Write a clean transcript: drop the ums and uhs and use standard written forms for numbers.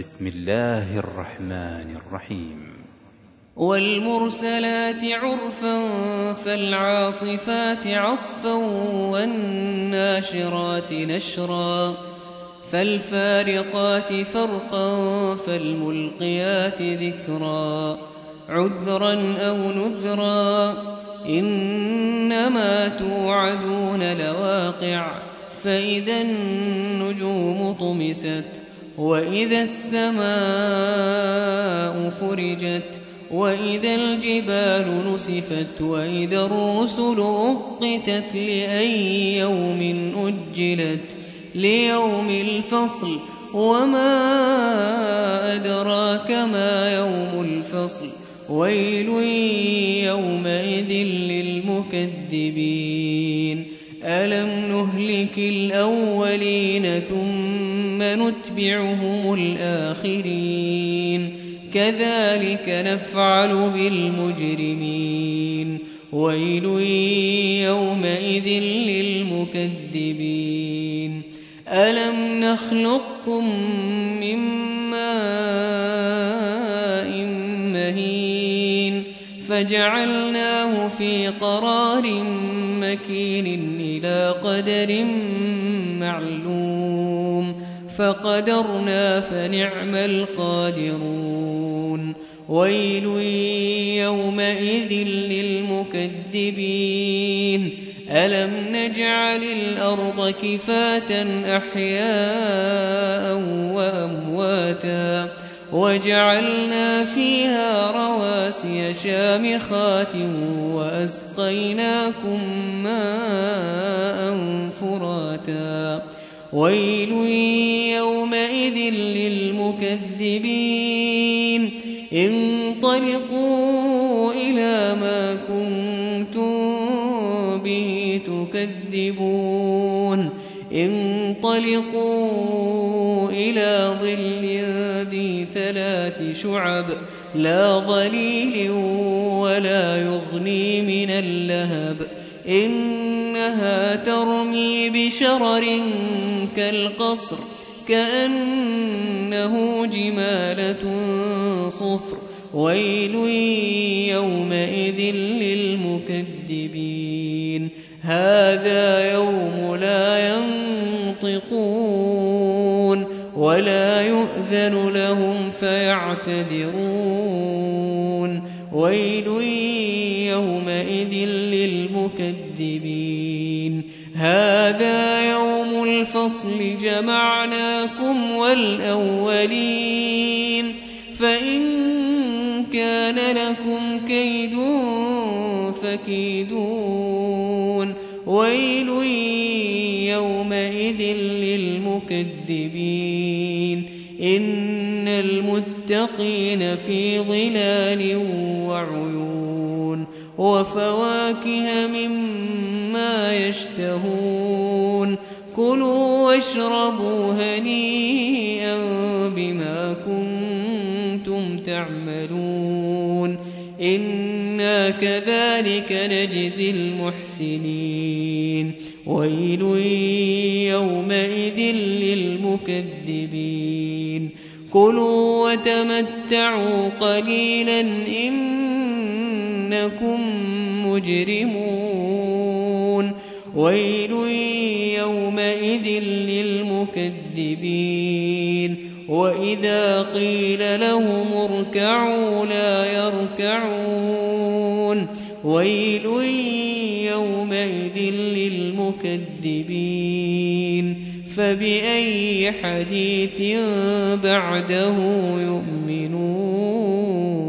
بسم الله الرحمن الرحيم. والمرسلات عرفا فالعاصفات عصفا والناشرات نشرا فالفارقات فرقا فالملقيات ذكرا عذرا أو نذرا إنما توعدون لواقع فإذا النجوم طمست وإذا السماء فرجت وإذا الجبال نسفت وإذا الرسل أقتت لأي يوم أجلت ليوم الفصل وما أدراك ما يوم الفصل ويل يومئذ للمكذبين ألم نهلك الأولين ثم نتبعهم الآخرين كذلك نفعل بالمجرمين ويل يومئذ للمكذبين ألم نخلقكم من ماء مهين فجعلناه في قرار مكين إلى قدر معلوم فقدرنا فنعم القادرون ويل يومئذ للمكذبين ألم نجعل الأرض كفاة أحياء وأمواتا وجعلنا فيها رواسي شامخات وأسقيناكم ماء فراتا ويل يومئذ للمكذبين انطلقوا إلى ما كنتم به تكذبون انطلقوا إلى ظل ذي 3 شعب لا ظليل ولا يغني من اللهب إنها ترمي بشرر كالقصر كأنه جمالة صفر ويل يومئذ للمكذبين هذا يوم لا ينطقون ولا يؤذن لهم فيعتذرون ويل يومئذ للمكذبين هذا يوم الفصل جمعناكم والأولين فإن كان لكم كيد فكيدون ويل يومئذ للمكذبين إن المتقين في ظلال وعيون وفواكه مما يشتهون كلوا واشربوا هنيئا بما كنتم تعملون إنا كذلك نجزي المحسنين ويل يومئذ للمكذبين كلوا وتمتعوا قليلا إنكم مجرمون ويل يومئذ للمكذبين وإذا قيل لهم اركعوا لا يركعون ويل يومئذ للمكذبين فبأي حديث بعده يؤمنون